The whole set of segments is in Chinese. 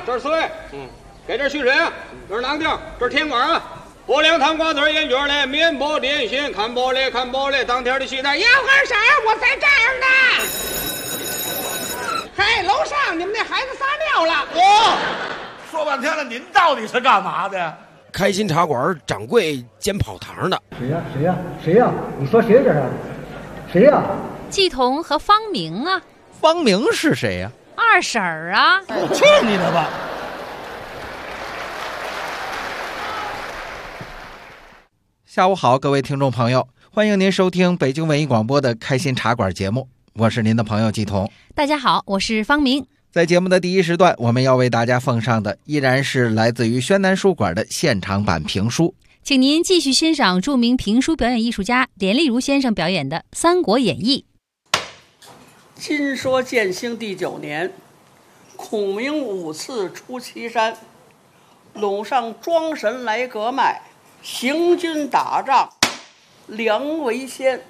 这是水，给点蓄水啊，这是囊丁，这是甜瓜啊。拨2汤瓜子，烟卷嘞，面包点心，看包嘞，当天的期待。 要喝啥？我在这儿呢。嘿，楼上你们那孩子撒尿了。 说半天了，您到底是干嘛的？ 开心茶馆掌柜兼跑堂的。 谁呀？你说谁这是？谁呀？ 季彤和方明啊。 方明是谁呀？ 二婶儿啊。 去你的吧！ 下午好，各位听众朋友，欢迎您收听北京文艺广播的开心茶馆节目，我是您的朋友季彤。 大家好，我是方明。 在节目的第一时段，我们要为大家奉上的依然是来自于宣南书馆的现场版评书， 请您继续欣赏著名评书表演艺术家连丽如先生表演的《三国演义》。 今说建兴第9年，孔明5次出祁山，陇上庄神来割脉，行军打仗，梁为先。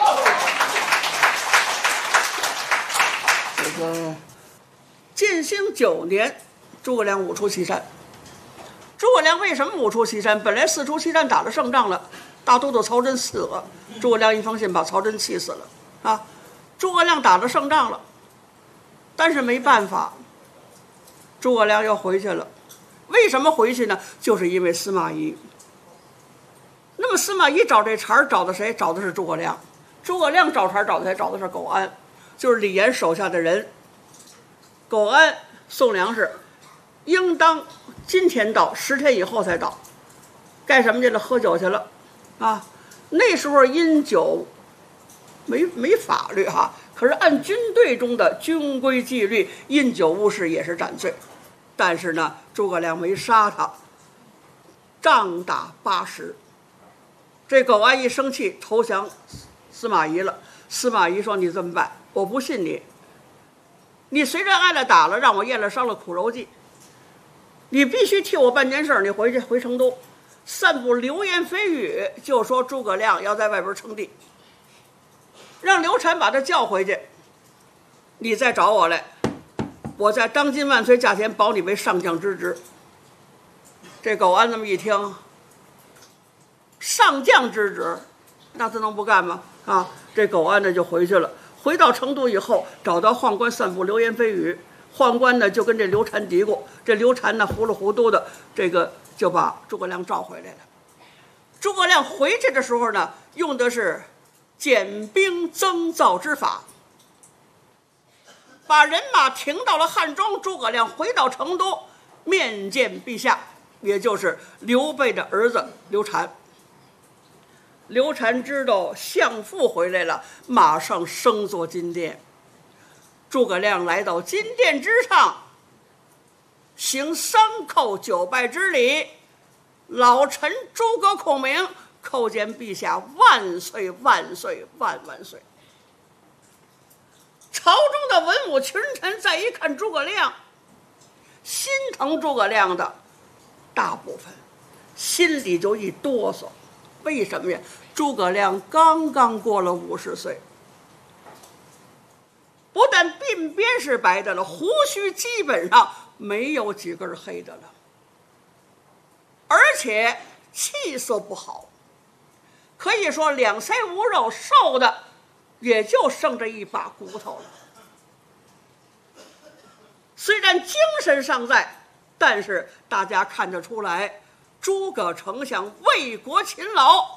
这个建兴9年，诸葛亮5出祁山。诸葛亮为什么5出祁山？本来4出祁山打了胜仗了，大都督曹真死了，诸葛亮一封信把曹真气死了啊。诸葛亮打了胜仗了，但是没办法，诸葛亮又回去了。为什么回去呢？就是因为司马懿。那么司马懿找这茬找的谁？找的是诸葛亮。诸葛亮找茬找的谁？找的是苟安，就是李严手下的人。苟安送粮食，应当今天到，10天以后才到。干什么去了？喝酒去了啊！那时候饮酒没法律哈，可是按军队中的军规纪律，饮酒误事也是斩罪。但是呢，诸葛亮没杀他，仗打80。这苟安一生气，投降司马懿了。司马懿说：“你这么办，我不信你。你虽然挨了打了，让我验了伤了苦肉计，你必须替我办件事。你回成都，散布流言蜚语，就说诸葛亮要在外边称帝。让刘禅把他叫回去，你再找我来，我在当今万岁价钱保你为上将之职。”这苟安这么一听，上将之职，那他能不干吗？啊，这苟安呢就回去了。回到成都以后，找到宦官散布流言蜚语，宦官呢就跟这刘禅嘀咕，这刘禅呢糊里糊涂的，这个就把诸葛亮召回来了。诸葛亮回去的时候呢，用的是减兵增灶之法，把人马停到了汉中。诸葛亮回到成都，面见陛下，也就是刘备的儿子刘禅。刘禅知道相父回来了，马上升坐金殿。诸葛亮来到金殿之上，行3叩9拜之礼，老臣诸葛孔明叩见陛下万岁万岁万万岁。朝中的文武群臣再一看诸葛亮，心疼诸葛亮的大部分心里就一哆嗦。为什么呀？诸葛亮刚刚过了50岁，不但鬓边是白的了，胡须基本上没有几根黑的了，而且气色不好，可以说两腮无肉，瘦的也就剩着一把骨头了。虽然精神尚在，但是大家看得出来，诸葛丞相为国勤劳，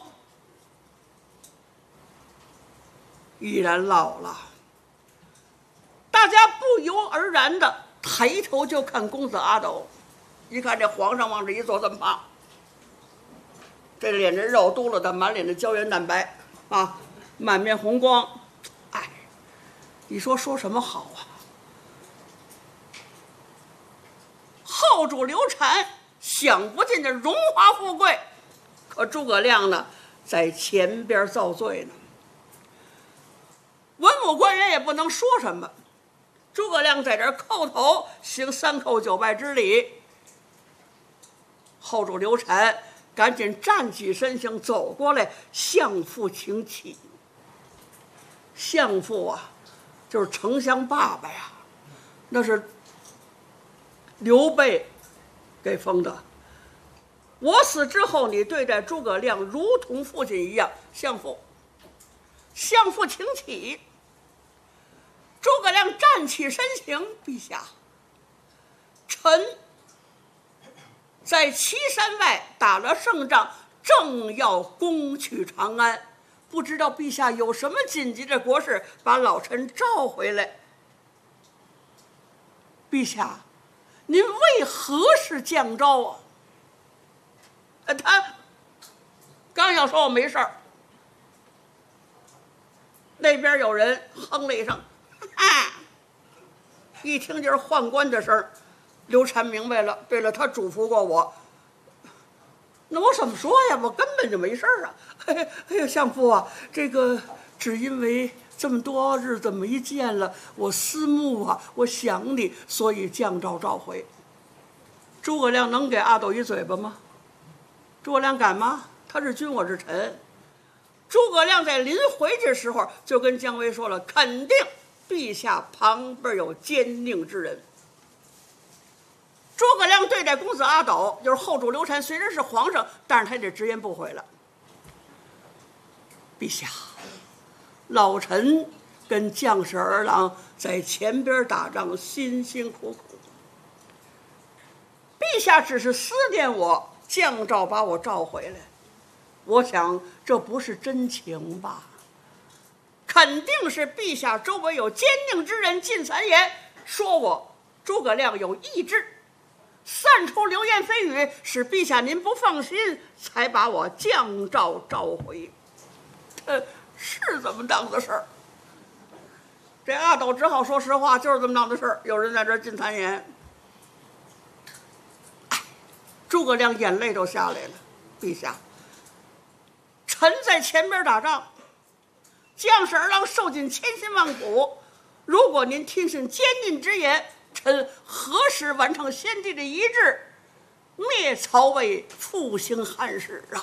已然老了。大家不由而然的抬头就看公子阿斗，一看这皇上往这一坐这么胖，这脸这肉嘟噜的，满脸的胶原蛋白啊，满面红光，哎，你说什么好啊？后主刘禅享不尽的荣华富贵，可诸葛亮呢，在前边造罪呢。文武官员也不能说什么，诸葛亮在这儿叩头行3叩9拜之礼。后主刘禅赶紧站起身形走过来，相父请起。相父啊，就是丞相爸爸呀，那是刘备给封的。我死之后，你对待诸葛亮如同父亲一样相父，相父请起。诸葛亮站起身形，陛下，臣在岐山外打了胜仗，正要攻取长安，不知道陛下有什么紧急的国事，把老臣召回来。陛下，您为何是降诏啊？他刚要说我没事儿，那边有人哼了一声，一听就是宦官的声儿。刘禅明白了，对了，他嘱咐过我，那我怎么说呀？我根本就没事儿啊！哎呀，相父啊，这个只因为这么多日子没见了，我思慕啊，我想你，所以降诏召回。诸葛亮能给阿斗一嘴巴吗？诸葛亮敢吗？他是君，我是臣。诸葛亮在临回这时候就跟姜维说了，肯定陛下旁边有奸佞之人。诸葛亮对待公子阿斗，就是后主刘禅，虽然是皇上，但是他得直言不讳了。陛下，老臣跟将士儿郎在前边打仗，辛辛苦苦。陛下只是思念我，降诏把我召回来。我想这不是真情吧？肯定是陛下周围有奸佞之人进谗言，说我诸葛亮有意志，散出流言蜚语，使陛下您不放心，才把我降诏召回。是这么当的事儿。这阿斗只好说实话，就是这么当的事儿。有人在这儿进谗言，诸葛亮眼泪都下来了。陛下，臣在前边打仗，将士儿郎受尽千辛万苦，如果您听信奸佞之言，臣何时完成先帝的遗志，灭曹魏，复兴汉室啊？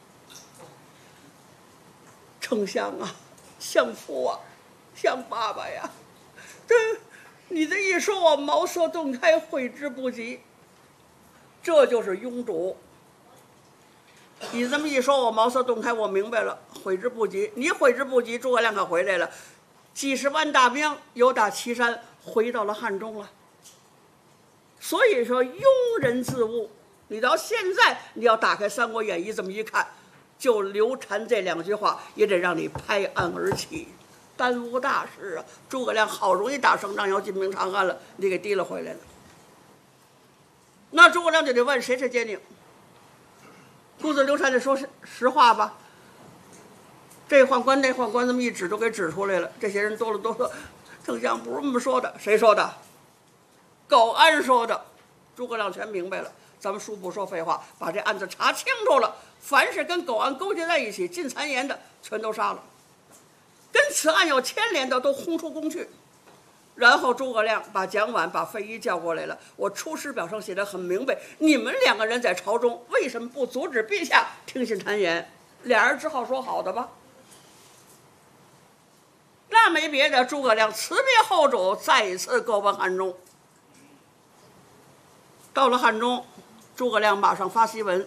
丞相啊，相父啊，相爸爸呀，你这一说，我茅塞顿开，悔之不及。这就是庸主。你这么一说，我茅塞顿开，我明白了，悔之不及。你悔之不及，诸葛亮可回来了，几十万大兵由打岐山回到了汉中了。所以说，庸人自误。你到现在，你要打开《三国演义》这么一看，就刘禅这两句话，也得让你拍案而起，耽误大事啊！诸葛亮好容易打胜仗，要进兵长安了，你给提了回来了。那诸葛亮就得问谁是奸佞。公子刘禅得说实话吧。这宦官那宦官这么一指，都给指出来了。这些人多了都说，丞相不是这么说的，谁说的？苟安说的。诸葛亮全明白了。咱们书不说废话，把这案子查清楚了。凡是跟苟安勾结在一起进谗言的，全都杀了；跟此案有牵连的，都轰出宫去。然后诸葛亮把蒋琬、把费祎叫过来了。我出师表上写得很明白，你们两个人在朝中为什么不阻止陛下听信谗言？俩人只好说好的吧。那没别的，诸葛亮辞别后主，再一次购奔汉中。到了汉中，诸葛亮马上发檄文，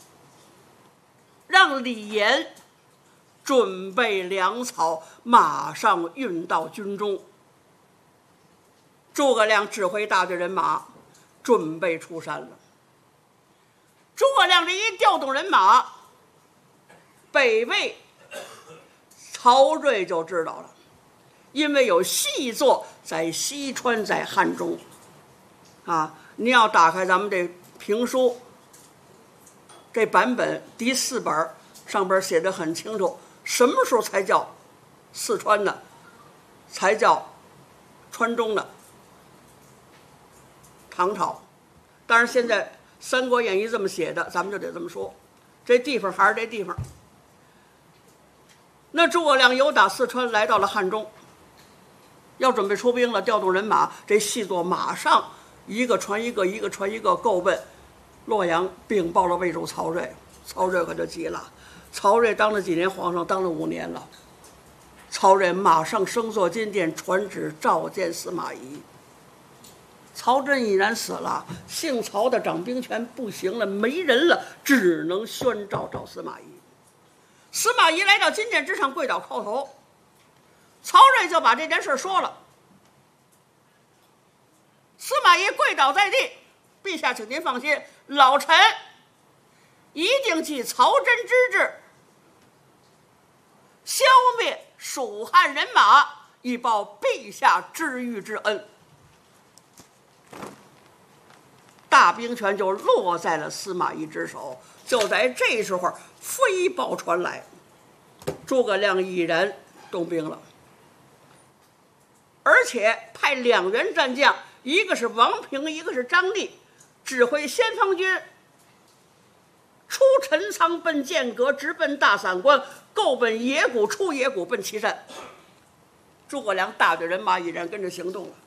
让李严准备粮草，马上运到军中。诸葛亮指挥大队人马准备出山了。诸葛亮这一调动人马，北魏曹睿就知道了，因为有细作在西川，在汉中啊。你要打开咱们这评书这版本第4本，上边写得很清楚，什么时候才叫四川呢？才叫川中呢？唐朝。当然现在《三国演义》这么写的，咱们就得这么说，这地方还是这地方。那诸葛亮由打四川来到了汉中，要准备出兵了，调动人马，这细作马上一个传一个，一个传一个，够奔洛阳，禀报了魏主曹睿。曹睿可就急了。曹睿当了几年皇上？当了5年了。曹睿马上升坐金殿，传旨召见司马懿。 曹真已然死了，姓曹的掌兵权不行了，没人了，只能宣召找司马懿。司马懿来到金殿之上，跪倒叩头。曹睿就把这件事说了。司马懿跪倒在地，陛下，请您放心，老臣一定继曹真之志，消灭蜀汉人马，以报陛下知遇之恩。大兵权就落在了司马懿之手。就在这时候，飞报传来，诸葛亮已然动兵了，而且派2员战将，一个是王平，一个是张立，指挥先锋军出陈仓，奔剑阁，直奔大散关，够奔野谷，出野谷，奔岐山。诸葛亮大队人马已然跟着行动了。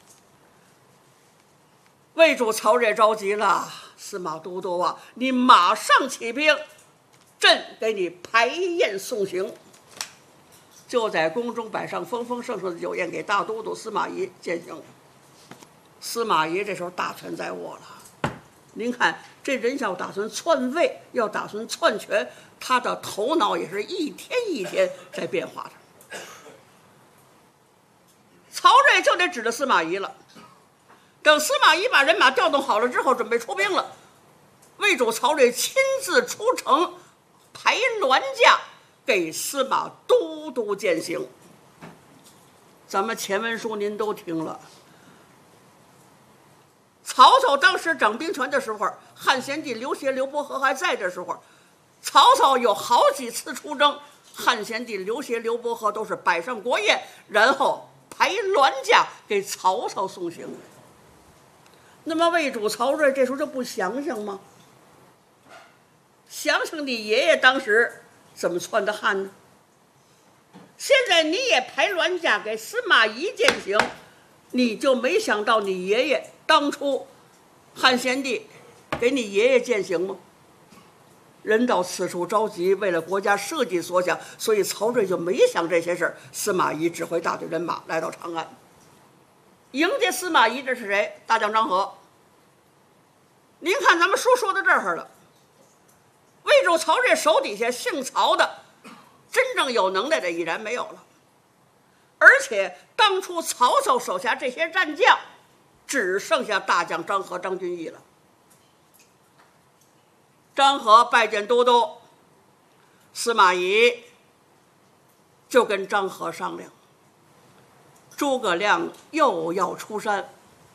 魏主曹睿着急了，司马都督啊，你马上起兵，朕给你排宴送行。就在宫中摆上丰丰盛盛的酒宴，给大都督司马懿饯行。司马懿这时候大权在握了，您看这人要打算篡位，要打算篡权，他的头脑也是一天一天在变化的。曹睿就得指着司马懿了。等司马懿把人马调动好了之后，准备出兵了，魏主曹睿亲自出城排銮驾，给司马都督饯行。咱们前文书您都听了，曹操当时掌兵权的时候，汉献帝刘协、刘伯和还在的时候，曹操有好几次出征，汉献帝刘协、刘伯和都是摆上国宴，然后排銮驾给曹操送行。那么魏主曹睿这时候就不想想吗？想想你爷爷当时怎么篡的汉呢？现在你也排銮驾给司马懿饯行，你就没想到你爷爷当初汉献帝给你爷爷饯行吗？人到此处着急，为了国家社稷所想，所以曹睿就没想这些事儿。司马懿指挥大队人马来到长安，迎接司马懿这是谁？大将张合。您看咱们说到这儿了，魏主曹睿手底下姓曹的真正有能耐的已然没有了，而且当初曹操手下这些战将只剩下大将张合、张君毅了。张合拜见都督，司马懿就跟张合商量，诸葛亮又要出山，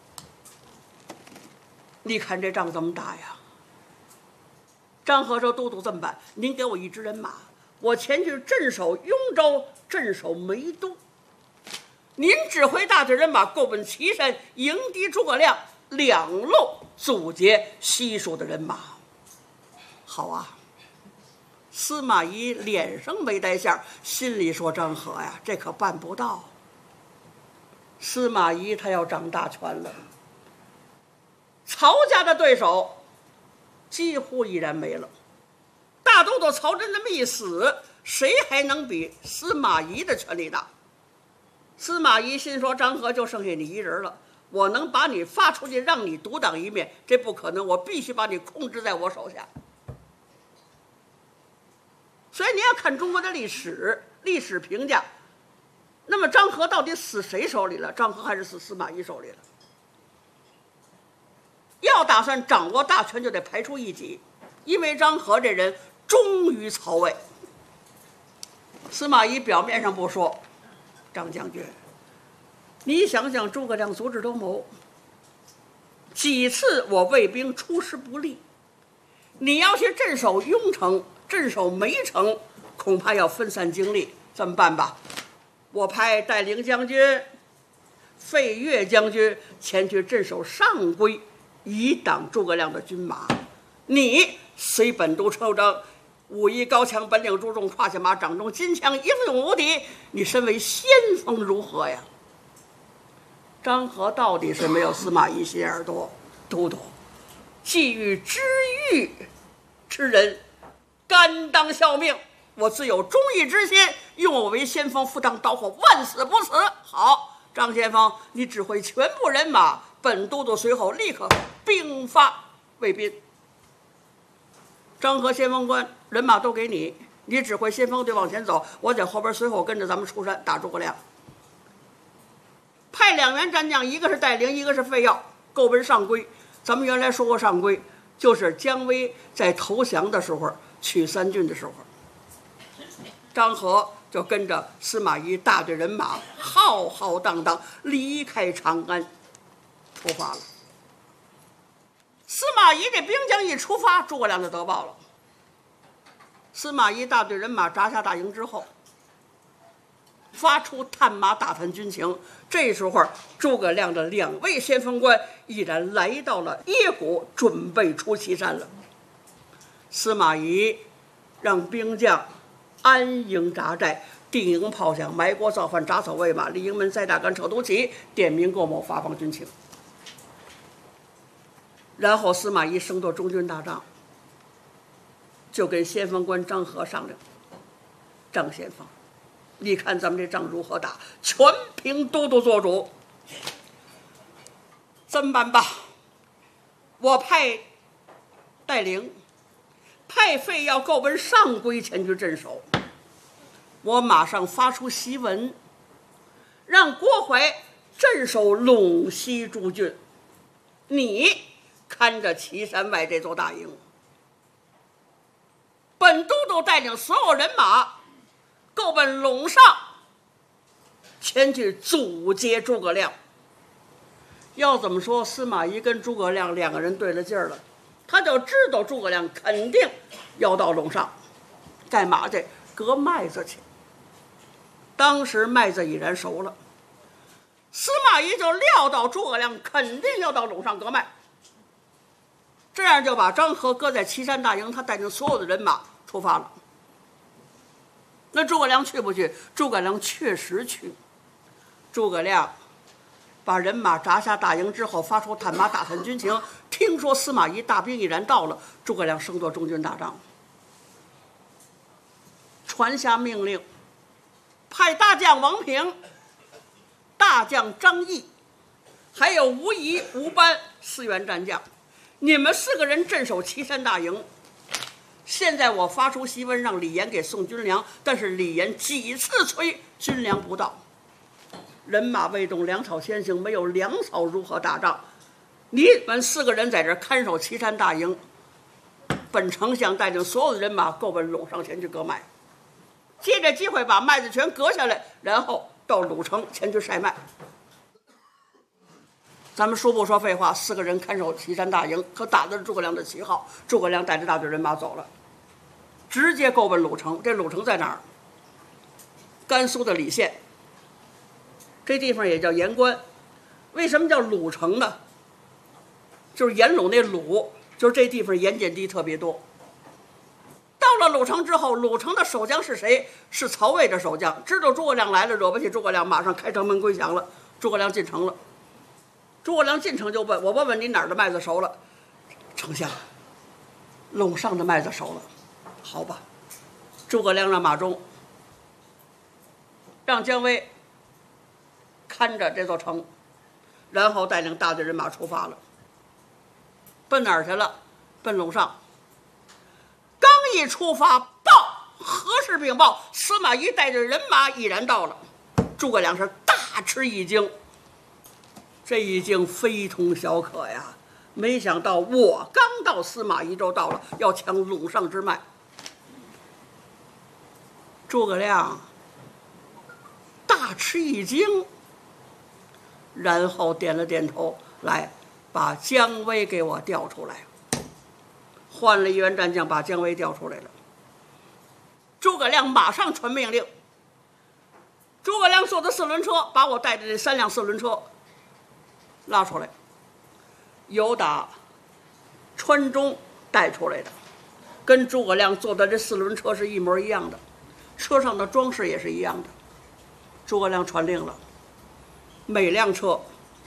你看这仗怎么打呀？张合说：“都督这么办，您给我一支人马，我前去镇守雍州，镇守梅都。您指挥大队人马够奔岐山，迎敌诸葛亮，两路阻截西蜀的人马。”好啊！司马懿脸上没带馅儿，心里说：“张合呀，这可办不到。”司马懿他要掌大权了，曹家的对手几乎已然没了。大都督曹真这么一死，谁还能比司马懿的权力大？司马懿心说：“张合就剩下你一人了，我能把你发出去让你独当一面，这不可能，我必须把你控制在我手下。”所以你要看中国的历史评价，那么张合到底死谁手里了？张合还是死司马懿手里了？要打算掌握大权，就得排除异己，因为张合这人忠于曹魏。司马懿表面上不说，张将军，你想想诸葛亮足智多谋，几次我魏兵出师不利，你要去镇守雍城、镇守梅城，恐怕要分散精力。这么办吧，我派带领将军费岳将军前去镇守上邽，以挡诸葛亮的军马。你随本都出征，武艺高强，本领出众，胯下马，掌中金枪，英勇无敌。你身为先锋如何呀？张合到底是没有司马懿心眼多。都督，既欲知遇之人，甘当效命。我自有忠义之心，用我为先锋，赴汤蹈火，万死不辞。好， 张先锋，你指挥全部人马，本都督随后立刻兵发卫滨。张和先锋官人马都给你，你指挥先锋队往前走，我在后边随后跟着咱们出山打诸葛亮。派2员战将，一个是戴陵，一个是费耀，够奔上邽。咱们原来说过上邽，就是姜维在投降的时候取3郡的时候，张合就跟着司马懿大队人马浩浩荡荡离开长安出发了。司马懿这兵将一出发，诸葛亮就得报了。司马懿大队人马扎下大营之后，发出探马打探军情。这时候诸葛亮的2位先锋官已然来到了邺谷，准备出祁山了。司马懿让兵将安营扎寨，定营炮响，埋锅造饭，铡草喂马，立营门，塞大杆，扯肚旗，点名购谋，发放军情。然后司马懿升到中军大帐，就跟先锋官张合商量：张先锋，你看咱们这仗如何打？全凭都督做主。这么办吧，我派戴陵、派费要够奔上邽前去镇守。我马上发出檄文，让郭淮镇守陇西诸郡，你看着祁山外这座大营。本都督带领所有人马够奔陇上前去阻截诸葛亮。要怎么说，司马懿跟诸葛亮2个人对了劲儿了，他就知道诸葛亮肯定要到陇上干嘛去？割麦子去。当时麦子已然熟了，司马懿就料到诸葛亮肯定要到陇上割麦，这样就把张合搁在祁山大营，他带领所有的人马出发了。那诸葛亮去不去？诸葛亮确实去。诸葛亮把人马扎下大营之后，发出探马打探军情，听说司马懿大兵已然到了，诸葛亮升做中军大帐，传下命令，派大将王平、大将张翼，还有吴仪、吴班4员战将，你们4个人镇守祁山大营。现在我发出檄文，让李严给送军粮，但是李严几次催军粮不到，人马未动，粮草先行，没有粮草如何打仗？你们4个人在这看守祁山大营，本丞相带领所有的人马够奔陇上前去割麦，借着机会把麦子全割下来，然后到鲁城前去晒麦。咱们说不说废话，4个人看守祁山大营，可打的是诸葛亮的旗号。诸葛亮带着大队人马走了，直接够奔鲁城。这鲁城在哪儿？甘肃的礼县，这地方也叫盐官。为什么叫鲁城呢？就是盐鲁那鲁，就是这地方盐碱地特别多。到了鲁城之后，鲁城的守将是谁？是曹魏的守将。知道诸葛亮来了，惹不起诸葛亮，马上开城门归降了。诸葛亮进城了。诸葛亮进城就问：“我问问你哪儿的麦子熟了？”丞相，陇上的麦子熟了。好吧，诸葛亮让马忠、让姜维看着这座城，然后带领大队人马出发了。奔哪儿去了？奔陇上。刚一出发，报何氏禀报，司马懿带着人马已然到了。诸葛亮是大吃一惊。这一惊非同小可呀！没想到我刚到，司马懿就到了，要抢陇上之脉。诸葛亮大吃一惊，然后点了点头，来把姜维给我调出来。换了1员战将，把姜维调出来了。诸葛亮马上传命令，诸葛亮坐的4轮车，把我带着这3辆4轮车拉出来，由打川中带出来的，跟诸葛亮坐的这4轮车是一模一样的，车上的装饰也是一样的。诸葛亮传令了，每辆车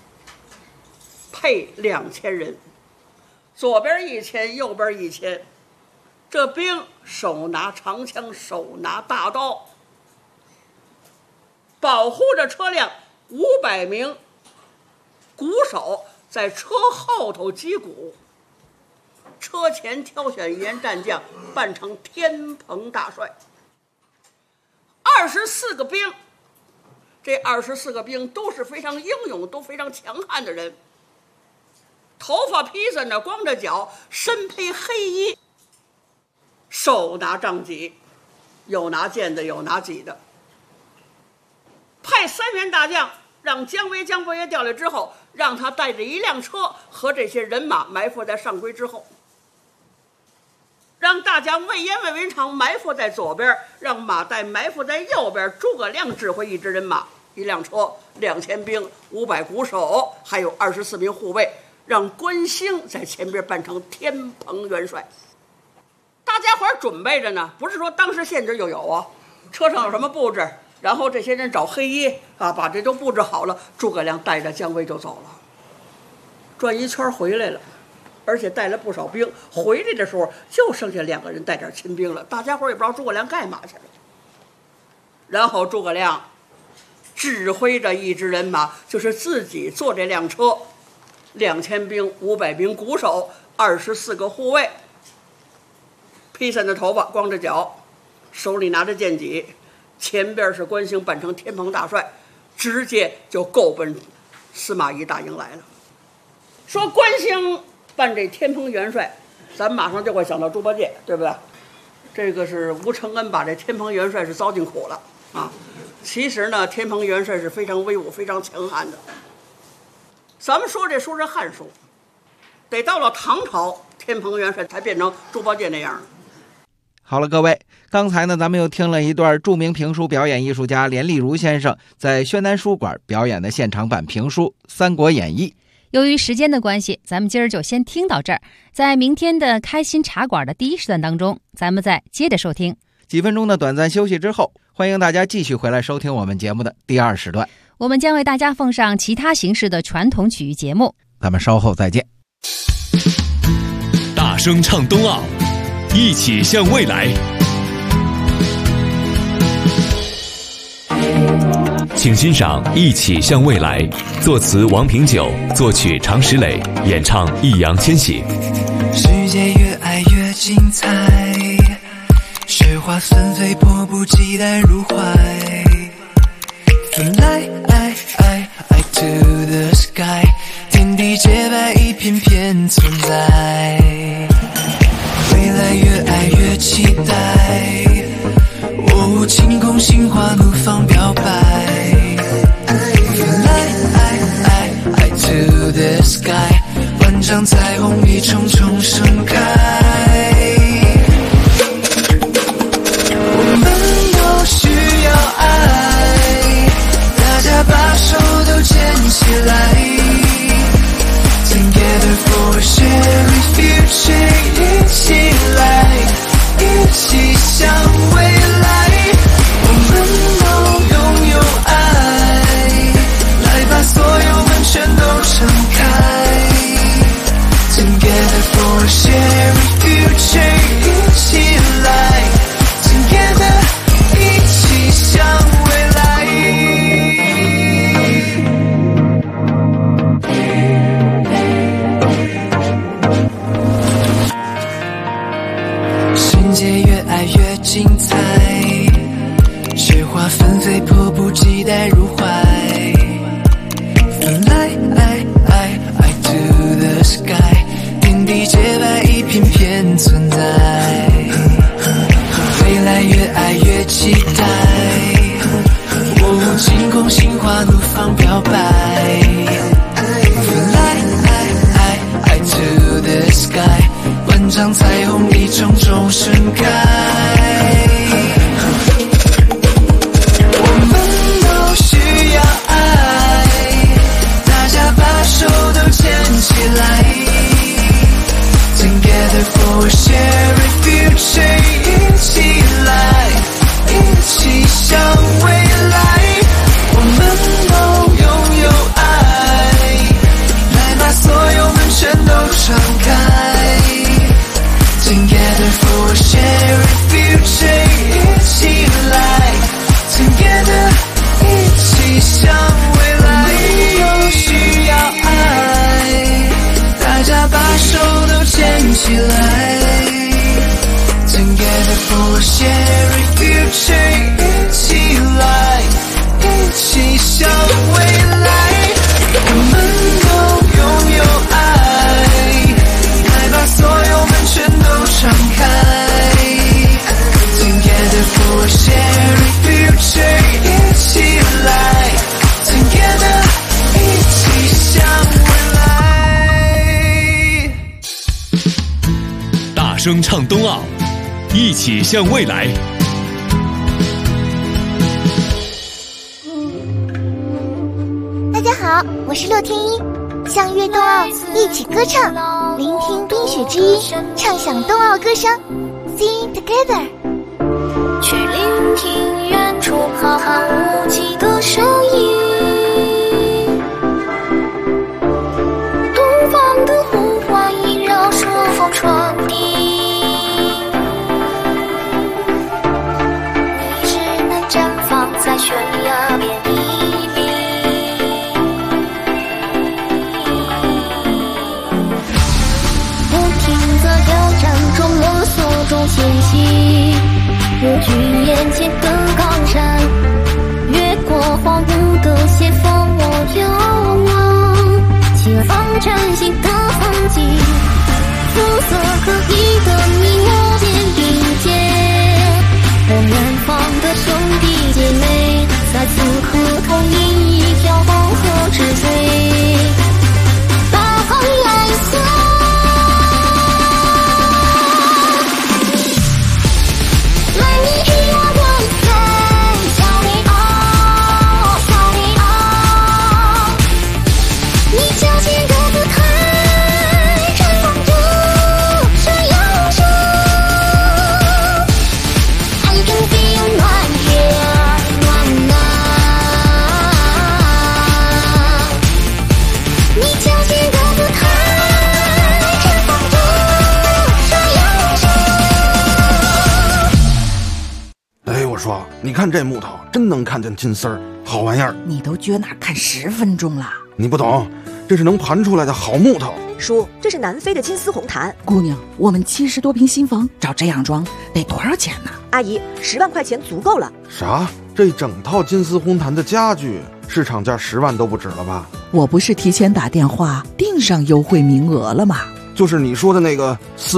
配2000人，左边1000，右边1000。这兵手拿长枪，手拿大刀，保护着车辆 500名鼓手在车后头击鼓，车前挑选1员战将，扮成天蓬大帅。24个兵，这24个兵都是非常英勇，都非常强悍的人。头发披散着，光着脚，身披黑衣，手拿杖戟，有拿剑的，有拿戟的。派3员大将让姜维、姜伯约调来之后，让他带着1辆车和这些人马埋伏在上邽之后，让大将魏延、魏文长埋伏在左边，让马岱埋伏在右边，诸葛亮指挥1支人马、1辆车、2000兵、500鼓手，还有24名护卫，让关兴在前边扮成天蓬元帅。大家伙准备着呢，不是说当时现制就有啊，车上有什么布置，然后这些人找黑衣啊，把这都布置好了，诸葛亮带着姜维就走了，转一圈回来了，而且带了不少兵。回来的时候就剩下2个人带点亲兵了，大家伙也不知道诸葛亮干嘛去了。然后诸葛亮指挥着1支人马，就是自己坐这辆车，2000兵、500名鼓手、24个护卫，披散着头发，光着脚，手里拿着剑戟，前边是关兴扮成天蓬大帅，直接就够奔司马懿大营来了。说关兴扮这天蓬元帅，咱马上就会想到猪八戒，对不对？这个是吴承恩把这天蓬元帅是糟践苦了啊。其实呢，天蓬元帅是非常威武、非常强悍的。咱们说这书是汉书，得到了唐朝，天蓬元帅才变成猪八戒那样。 好了，各位，刚才呢，咱们又听了一段著名评书表演艺术家连丽如先生在宣南书馆表演的现场版评书《三国演义》。 由于时间的关系，咱们今儿就先听到这儿。在明天的开心茶馆的第1时段当中，咱们再接着收听。 几分钟的短暂休息之后，欢迎大家继续回来收听我们节目的第2时段。 我们将为大家奉上其他形式的传统曲艺节目。 咱们稍后再见。 大声唱冬奥，一起向未来。请欣赏《一起向未来》，作词王平久，作曲常石磊，演唱易烊千玺。 世界越爱越精彩，雪花纷飞，迫不及待入怀。Fly to the sky， 天地洁白，一片片存在。未来越爱越期待，哦，晴空心花怒放表白。Fly to the sky， 万丈彩虹一重重盛开。我们都需要爱，大家把手都牵起来。Together for a shared future， 一起来，一起向未来。我们都拥有爱，来把所有门全都敞开。Together for a shared future， 一起来 ，Together 一起向未来。世界越爱越精彩，雪花纷飞，迫不及待入怀。Fly to the sky， 天地洁白，一片片存在。未来越爱越期待，哦，晴空心花怒放表白。Fly to the sky， 万丈彩虹一重重盛开。我们都需要爱，大家把手都牵起来。Together for a shared future， 一起来，一起向未来。我们都拥有爱，来把所有门全都敞开。Together for a shared 声唱冬奥，一起向未来。 大家好，我是洛天依，相约冬奥，一起歌唱，聆听冰雪之音，畅享冬奥歌声 ，Sing together。 去聆听远处浩瀚无际的声音，东方的呼唤萦绕着风传递，你只能绽放在悬崖边一笔，不停在挑战中摸索中前行，无惧眼前的高山，越过荒芜的斜峰，我遥望前方崭新的风景，肤色各异的你我肩并肩，我远方的兄弟姐妹，在此刻同饮一条黄河之水，大航蓝色。 你看这木头真能看见金丝儿，好玩意儿。 你都撅那看10分钟了， 你不懂，这是能盘出来的好木头。 叔，这是南非的金丝红檀。 姑娘，我们70多平新房，照这样装得多少钱呢？ 阿姨，10万块钱足够了。 啥？这整套金丝红檀的家具市场价10万都不止了吧？ 我不是提前打电话订上优惠名额了吗？ 就是你说的那个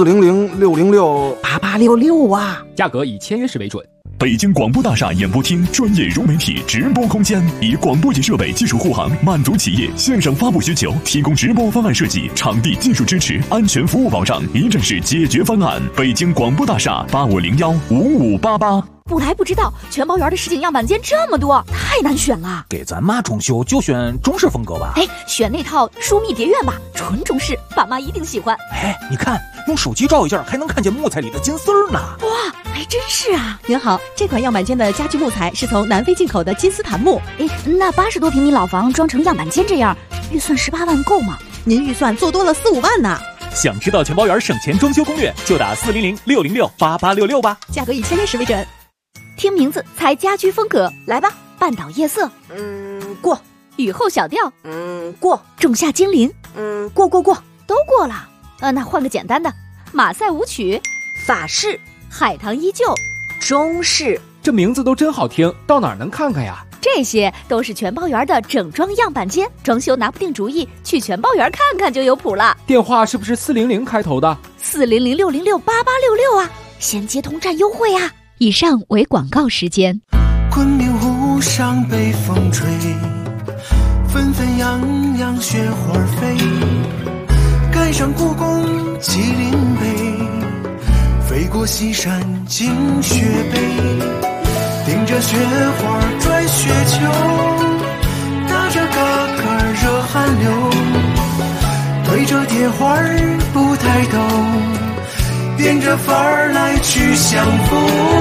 400-606-8866 啊， 价格以签约时为准。 北京广播大厦演播厅专业融媒体直播空间，以广播级设备技术护航，满足企业线上发布需求，提供直播方案设计、场地技术支持、安全服务保障，一站式解决方案。北京广播大厦8501-5588。 不来不知道，全包园的实景样板间这么多，太难选了。 给咱妈装修就选中式风格吧。 哎，选那套疏密蝶院吧，纯中式，爸妈一定喜欢。 哎，你看，用手机照一下，还能看见木材里的金丝儿呢。 哇，还真是啊！ 您好，这款样板间的家具木材是从南非进口的金丝檀木。 哎，那80多平米老房装成样板间这样，预算18万够吗？ 您预算做多了4-5万呢。 想知道全包园省钱装修攻略，就打400-606-8866吧。 价格以签约时为准。 听名字猜家居风格，来吧！半岛夜色， 过； 雨后小调， 过； 仲夏精灵， 过， 都过了。那换个简单的，马赛舞曲， 法式， 海棠依旧， 中式。 这名字都真好听，到哪儿能看看呀？ 这些都是全包园的整装样板间，装修拿不定主意，去全包园看看就有谱了。 电话是不是400开头的 ？400-606-8866啊，先接通占优惠啊！以上为广告时间。 昆明湖上北风吹，纷纷扬扬雪花飞，赶上故宫麒麟碑，飞过西山惊雪碑，顶着雪花转雪球，打着嘎嘎热汗流，对着铁花不抬头，变着法儿来去相逢，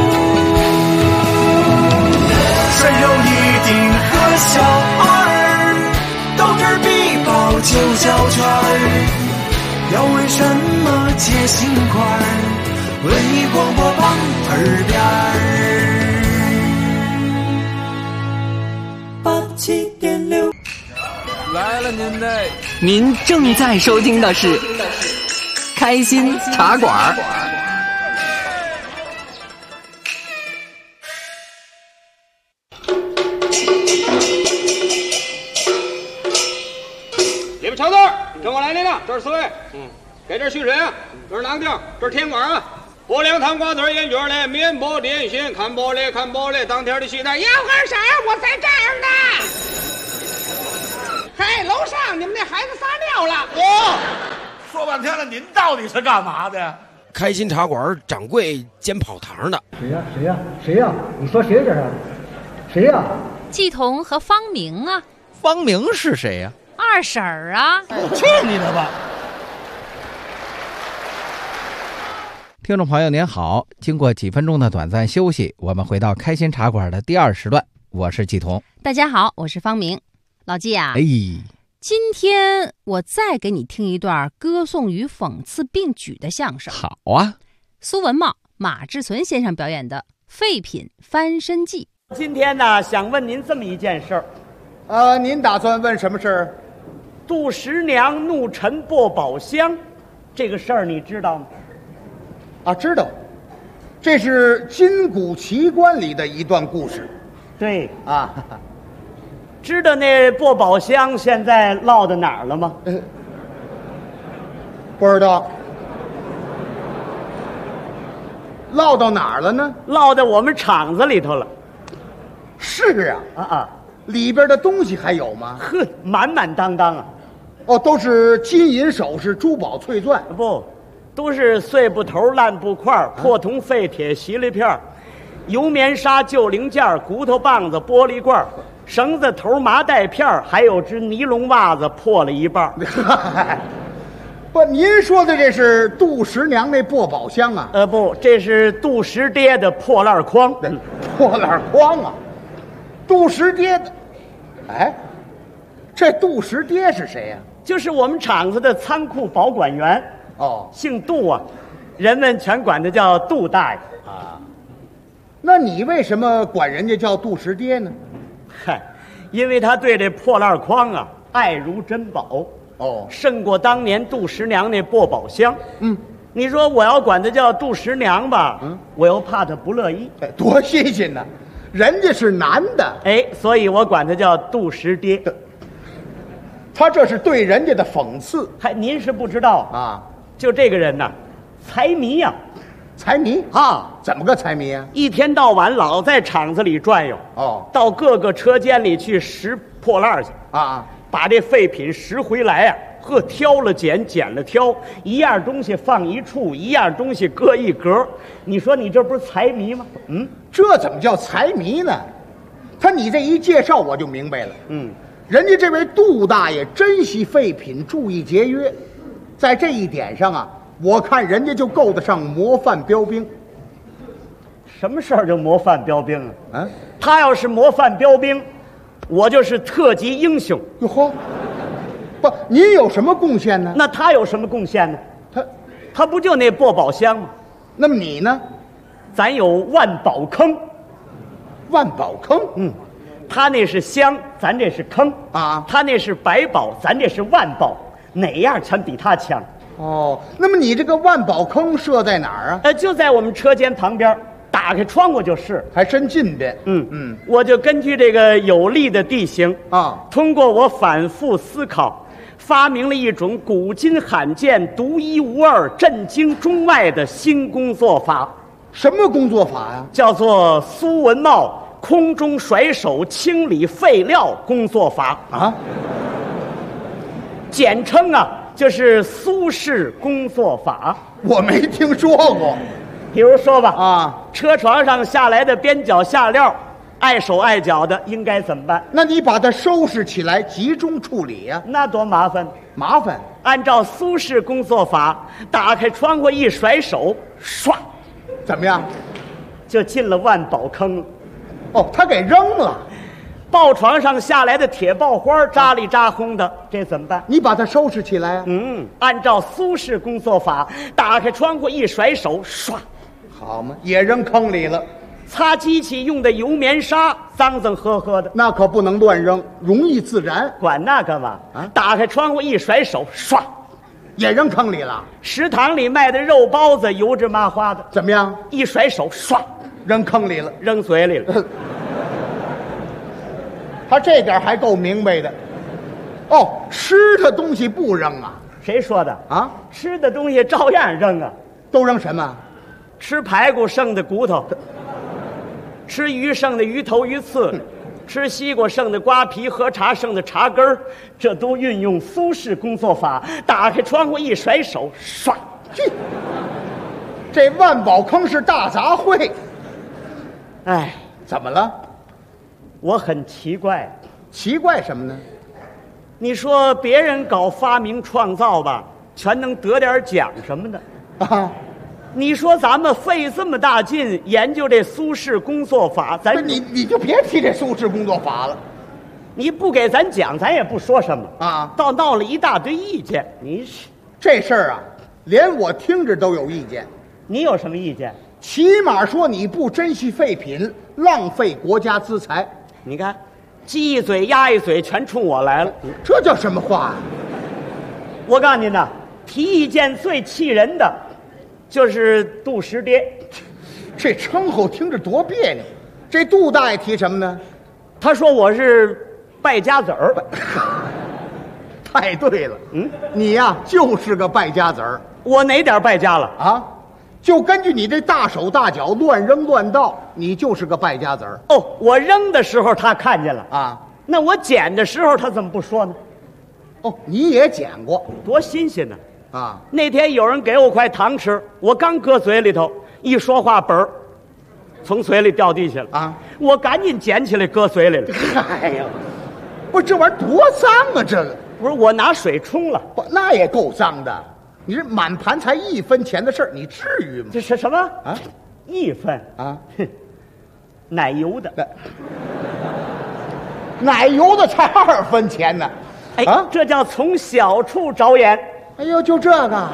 山有一定和小二，斗智必报9小圈，要问什么接心块，文艺广播榜耳边87.6。 来了您正在收听的是开心茶馆。 你们瞧这儿，跟我来，领导，这是4位。给这蓄水啊，这是囊丁，这是甜瓜啊。拨凉糖瓜子烟卷嘞，面包点心，看玻璃看玻璃，当天的西单。 要干啥？我在这儿呢。嘿，楼上你们那孩子撒尿了。 说半天了，您到底是干嘛的？ 开心茶馆掌柜兼跑堂的。 谁呀？你说谁这是？谁呀？ 季彤和方明啊。 方明是谁呀？ 二婶儿啊。 去你的吧！ 听众朋友您好，经过几分钟的短暂休息，我们回到开心茶馆的第2时段，我是季彤。 大家好，我是方明。老季啊，今天我再给你听一段歌颂与讽刺并举的相声。 好啊， 苏文茂、马志存先生表演的《废品翻身记》。 今天呢，想问您这么一件事儿。 您打算问什么事儿？ 杜十娘怒沉薄宝箱，这个事儿你知道吗？ 啊，知道，这是金谷奇观里的一段故事。 对啊，知道那薄宝箱现在落到哪儿了吗？ 不知道。落到哪儿了呢？ 落到我们厂子里头了。 是啊，里边的东西还有吗？ 呵，满满当当啊！ 哦，都是金银首饰、珠宝翠钻。 不，都是碎布头、烂布块、破铜废铁、锡粒片、油棉纱、旧零件、骨头棒子、玻璃罐、绳子头、麻袋片，还有只尼龙袜子破了一半。 不，您说的这是杜十娘那薄宝箱啊？ 不，这是杜十爹的破烂筐。 破烂筐啊！杜十爹的，哎，这杜十爹是谁呀？ 就是我们厂子的仓库保管员。 哦， 姓杜啊，人们全管他叫杜大爷啊。那你为什么管人家叫杜十爹呢？ 嗨，因为他对这破烂筐啊爱如珍宝。 哦， 胜过当年杜十娘那薄宝箱。你说我要管他叫杜十娘吧，我又怕他不乐意。 多新鲜呢！人家是男的， 所以我管他叫杜十爹。 他这是对人家的讽刺。 您是不知道啊， 就这个人呐，财迷呀， 财迷啊！ 怎么个财迷啊？ 一天到晚老在厂子里转悠，到各个车间里去拾破烂去啊， 把这废品拾回来啊，挑了捡，捡了挑，一样东西放一处，一样东西搁一格。你说你这不是财迷吗？ 这怎么叫财迷呢？你这一介绍我就明白了。人家这位杜大爷珍惜废品，注意节约，在这一点上啊，我看人家就够得上模范标兵。 什么事儿就模范标兵啊？他要是模范标兵，我就是特级英雄。 哟呵，不，您有什么贡献呢？ 那他有什么贡献呢？他不就那薄宝箱吗？ 那么你呢？ 咱有万宝坑。 万宝坑？ 他那是箱，咱这是坑啊。 他那是百宝，咱这是万宝，哪样全比他强。 哦，那么你这个万宝坑设在哪儿啊？ 就在我们车间旁边，打开窗户就是， 还真近便。 我就根据这个有利的地形啊， 通过我反复思考，发明了一种古今罕见、独一无二、震惊中外的新工作法。 什么工作法呀？ 叫做苏文茂空中甩手清理废料工作法啊， 简称啊就是苏式工作法。 我没听说过。 比如说吧，啊，车床上下来的边角下料，碍手碍脚的应该怎么办？ 那你把它收拾起来，集中处理呀。 那多麻烦！ 麻烦。 按照苏式工作法，打开窗户一甩手，唰， 怎么样？ 就进了万宝坑了。 哦，他给扔了。 抱床上下来的铁爆花，扎里扎轰的，这怎么办？ 你把它收拾起来啊。 按照苏式工作法，打开窗户一甩手，唰， 好嘛，也扔坑里了。 擦机器用的油棉纱，脏脏呵呵的， 那可不能乱扔，容易自燃。 管那干嘛？打开窗户一甩手，唰， 也扔坑里了。 食堂里卖的肉包子油脂麻花的， 怎么样？ 一甩手，唰， 扔坑里了， 扔嘴里了。 他这点还够明白的。哦，吃的东西不扔啊？ 谁说的啊？ 吃的东西照样扔啊。 都扔什么？ 吃排骨剩的骨头，吃鱼剩的鱼头鱼刺，吃西瓜剩的瓜皮，喝茶剩的茶根儿，这都运用苏式工作法。打开窗户一甩手，唰， 这万宝坑是大杂烩。 哎， 怎么了？ 我很奇怪。 奇怪什么呢？ 你说别人搞发明创造吧，全能得点奖什么的啊。 你说咱们费这么大劲研究这苏轼工作法， 你就别提这苏轼工作法了。 你不给咱讲，咱也不说什么啊。 倒闹了一大堆意见。你这事儿啊，连我听着都有意见。 你有什么意见？ 起码说你不珍惜废品，浪费国家资财。 你看，鸡一嘴鸭一嘴，全冲我来了。 这叫什么话呀？ 我告诉您呐，提意见最气人的，就是杜十爹。 这称呼听着多别扭。这杜大爷提什么呢？ 他说我是败家子儿。 太对了，你呀就是个败家子儿。 我哪点败家了啊？就根据你这大手大脚乱扔乱倒，你就是个败家子儿。 哦，我扔的时候他看见了啊， 那我捡的时候他怎么不说呢？ 哦，你也捡过， 多新鲜呢！ 啊， 那天有人给我块糖吃，我刚搁嘴里头，一说话本儿从嘴里掉地下了啊！ 我赶紧捡起来搁嘴里了。 哎呀，不是这玩意儿多脏啊！这个不是我拿水冲了， 不那也够脏的。你这满盘才1分钱的事儿，你至于吗？ 这是什么啊 ？1分啊？ 奶油的， 奶油的才2分钱呢。 哎啊，这叫从小处着眼。 哎呦，就这个，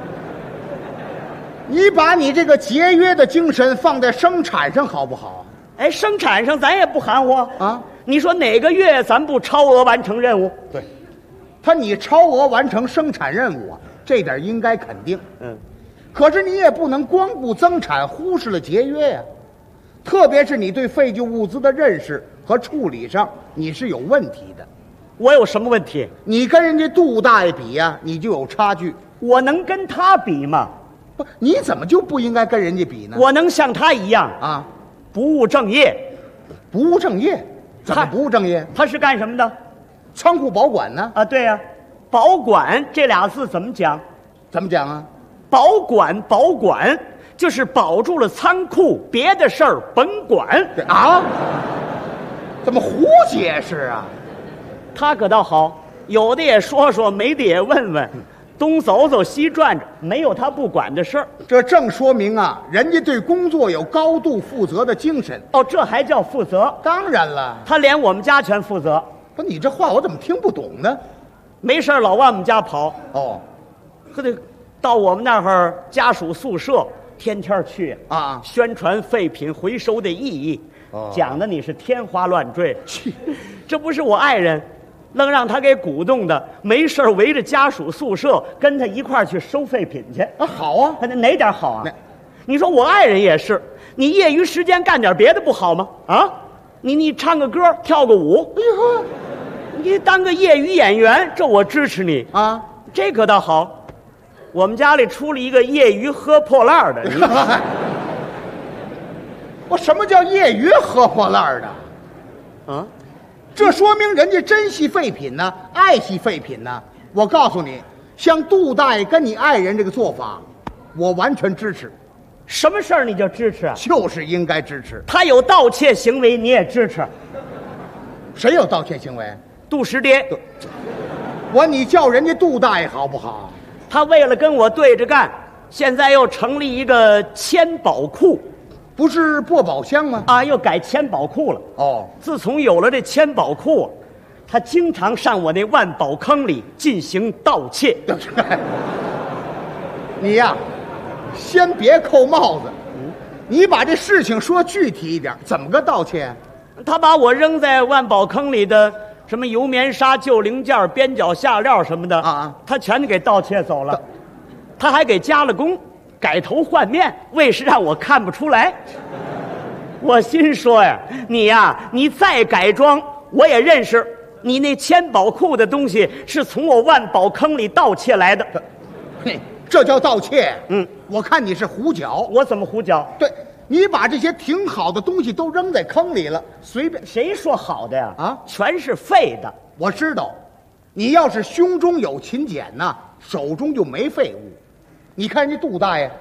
你把你这个节约的精神放在生产上好不好？ 哎，生产上咱也不含糊啊。 你说哪个月咱不超额完成任务？ 对，你超额完成生产任务啊。这点应该肯定，可是你也不能光顾增产，忽视了节约呀。特别是你对废旧物资的认识和处理上，你是有问题的。 我有什么问题？ 你跟人家杜大爷比呀，你就有差距。 我能跟他比吗？ 不，你怎么就不应该跟人家比呢？ 我能像他一样啊， 不务正业。 不务正业？怎么不务正业？ 他是干什么的？ 仓库保管呢？ 啊，对呀。保管这俩字怎么讲？ 怎么讲啊？ 保管就是保住了仓库，别的事儿甭管啊？怎么胡解释啊？ 他可倒好，有的也说说，没的也问问，东走走西转转，没有他不管的事儿。 这正说明啊，人家对工作有高度负责的精神。 哦，这还叫负责？ 当然了， 他连我们家全负责。 不，你这话我怎么听不懂呢？ 没事老往我们家跑哦， 可得到我们那儿家属宿舍，天天去啊， 宣传废品回收的意义，讲的你是天花乱坠。这不是我爱人，愣让他给鼓动的，没事围着家属宿舍跟他一块儿去收废品去啊。好啊， 哪点好啊？你说我爱人也是，你业余时间干点别的不好吗？啊，你唱个歌，跳个舞，哎呦。你当个业余演员，这我支持你啊！ 这可倒好，我们家里出了一个业余喝破烂的。 我什么叫业余喝破烂的？啊，这说明人家珍惜废品呢，爱惜废品呢。我告诉你，像杜大爷跟你爱人这个做法，我完全支持。 什么事儿你就支持啊？ 就是应该支持。 他有盗窃行为，你也支持？ 谁有盗窃行为？ 杜十爹， 你叫人家杜大爷好不好？ 他为了跟我对着干，现在又成立一个千宝库， 不是珀宝箱吗？ 啊，又改千宝库了。 哦， 自从有了这千宝库，他经常上我那万宝坑里进行盗窃。 你呀，先别扣帽子，你把这事情说具体一点，怎么个盗窃？ 他把我扔在万宝坑里的什么油棉纱、旧零件、边角下料什么的啊，他全给盗窃走了。他还给加了工，改头换面，为是让我看不出来。我心说呀，你再改装，我也认识你那千宝库的东西是从我万宝坑里盗窃来的。 嘿，这叫盗窃？我看你是胡搅。 我怎么胡搅？ 对。你把这些挺好的东西都扔在坑里了，随便。 谁说好的呀？ 啊， 全是废的。 我知道，你要是胸中有勤俭呐，手中就没废物。你看人家杜大爷，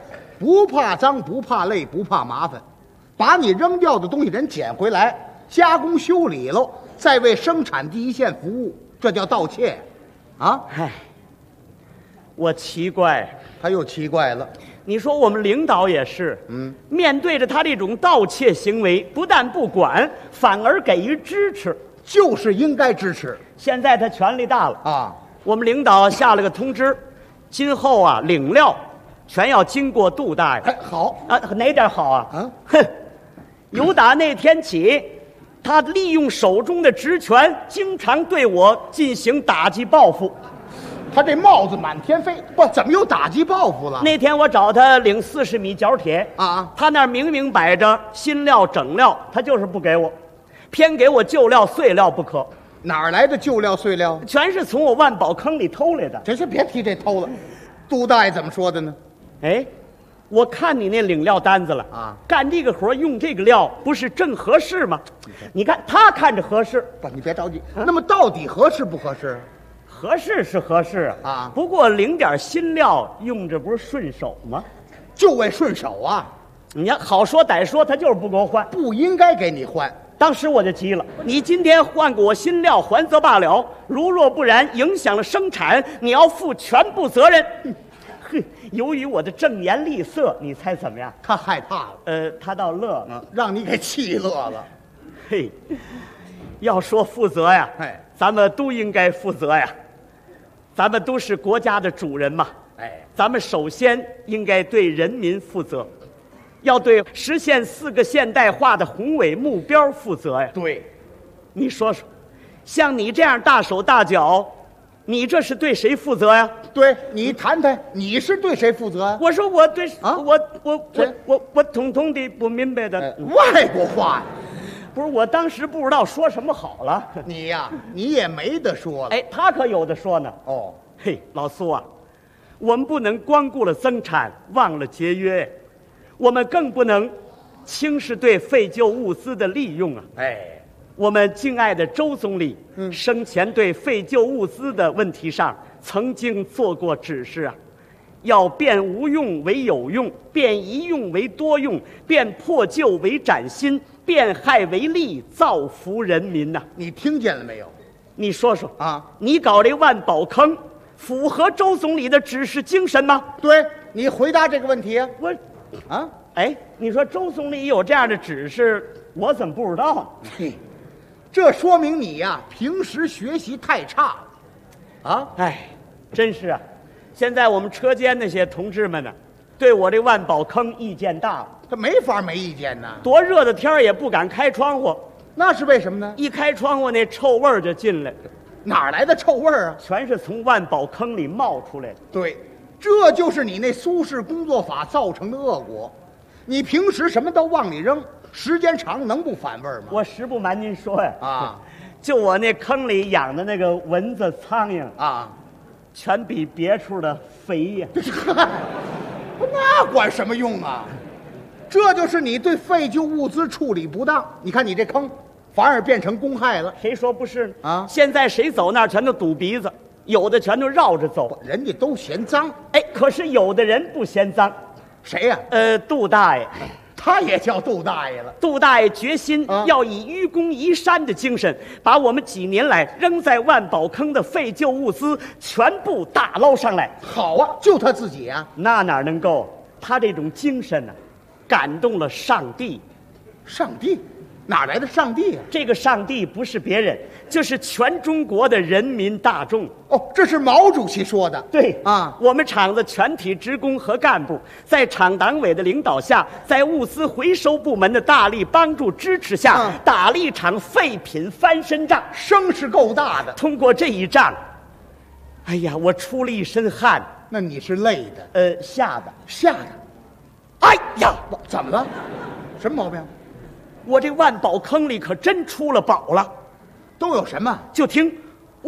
不怕脏，不怕累，不怕麻烦，把你扔掉的东西人捡回来，加工修理喽，再为生产第一线服务，这叫盗窃啊！ 唉，我奇怪， 他又奇怪了。 你说我们领导也是，面对着他这种盗窃行为，不但不管，反而给予支持， 就是应该支持。 现在他权力大了啊， 我们领导下了个通知，今后啊领料全要经过杜大爷。 好啊，哪点好啊？哼，由打那天起，他利用手中的职权，经常对我进行打击报复。 他这帽子满天飞，不，怎么又打击报复了？ 那天我找他领40米角铁啊， 他那儿明明摆着新料整料，他就是不给我，偏给我旧料碎料不可。 哪儿来的旧料碎料？ 全是从我万宝坑里偷来的。 这先别提这偷了。杜大爷怎么说的呢？ 哎，我看你那领料单子了啊，干这个活用这个料不是正合适吗？你看他看着合适， 不，你别着急。那么到底合适不合适？ 合适是合适啊，不过领点新料用着不是顺手吗？ 就为顺手啊！ 你要好说歹说，他就是不给我换， 不应该给你换。 当时我就急了，你今天换给我新料还则罢了，如若不然影响了生产，你要负全部责任。哼，由于我的正言厉色，你猜怎么样？ 他害怕了。 他倒乐了， 让你给气乐了。 嘿，要说负责呀，咱们都应该负责呀。咱们都是国家的主人嘛，咱们首先应该对人民负责，要对实现4个现代化的宏伟目标负责呀。 对， 你说说，像你这样大手大脚，你这是对谁负责呀？ 对，你谈谈，你是对谁负责呀？ 我说我对啊，我统统的不明白的外国话呀。 不是，我当时不知道说什么好了。 你呀，你也没得说了。 哎，他可有的说呢。 哦， 嘿，老苏啊，我们不能光顾了增产，忘了节约，我们更不能轻视对废旧物资的利用啊。我们敬爱的周总理，生前对废旧物资的问题上曾经做过指示啊。要变无用为有用，变一用为多用，变破旧为崭新，变害为利，造福人民呐！ 你听见了没有？ 你说说啊， 你搞这万宝坑，符合周总理的指示精神吗？ 对，你回答这个问题啊！ 哎，你说周总理有这样的指示，我怎么不知道？ 嘿，这说明你呀，平时学习太差了，啊！ 哎，真是啊。现在我们车间那些同志们呢，对我这万宝坑意见大了。 他没法没意见呐， 多热的天儿也不敢开窗户。 那是为什么呢？ 一开窗户，那臭味儿就进来。 哪来的臭味儿啊？ 全是从万宝坑里冒出来的。 对，这就是你那苏式工作法造成的恶果。你平时什么都往里扔，时间长能不反味吗？ 我实不瞒您说呀， 啊， 就我那坑里养的那个蚊子、苍蝇啊。 全比别处的肥呀！ 那管什么用啊？这就是你对废旧物资处理不当。你看你这坑，反而变成公害了。 谁说不是呢？ 啊！ 现在谁走那儿全都堵鼻子，有的全都绕着走。 人家都嫌脏， 哎，可是有的人不嫌脏。 谁呀？ 杜大爷。 他也叫杜大爷了。 杜大爷决心要以愚公移山的精神，把我们几年来扔在万宝坑的废旧物资全部打捞上来。 好啊，就他自己啊， 那哪能够？他这种精神呢，感动了上帝。 上帝？哪来的上帝啊？ 这个上帝不是别人，就是全中国的人民大众。 哦，这是毛主席说的。 对啊， 我们厂子全体职工和干部在厂党委的领导下，在物资回收部门的大力帮助支持下，打了一场废品翻身仗， 声势够大的。 通过这一仗，哎呀，我出了一身汗。 那你是累的？ 吓的。 哎呀，怎么了？什么毛病？ 我这万宝坑里可真出了宝了。 都有什么？ 就听呜，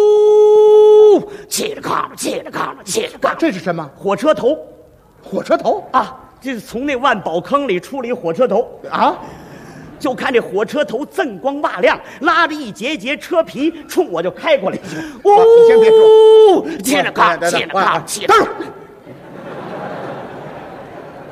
起了炕，起了炕，起了炕。 这是什么？ 火车头。 火车头啊！这是从那万宝坑里出了一火车头啊！ 就看这火车头锃光瓦亮，拉着一节节车皮冲我就开过来。 你先别说， 起了炕，起了炕，起了炕。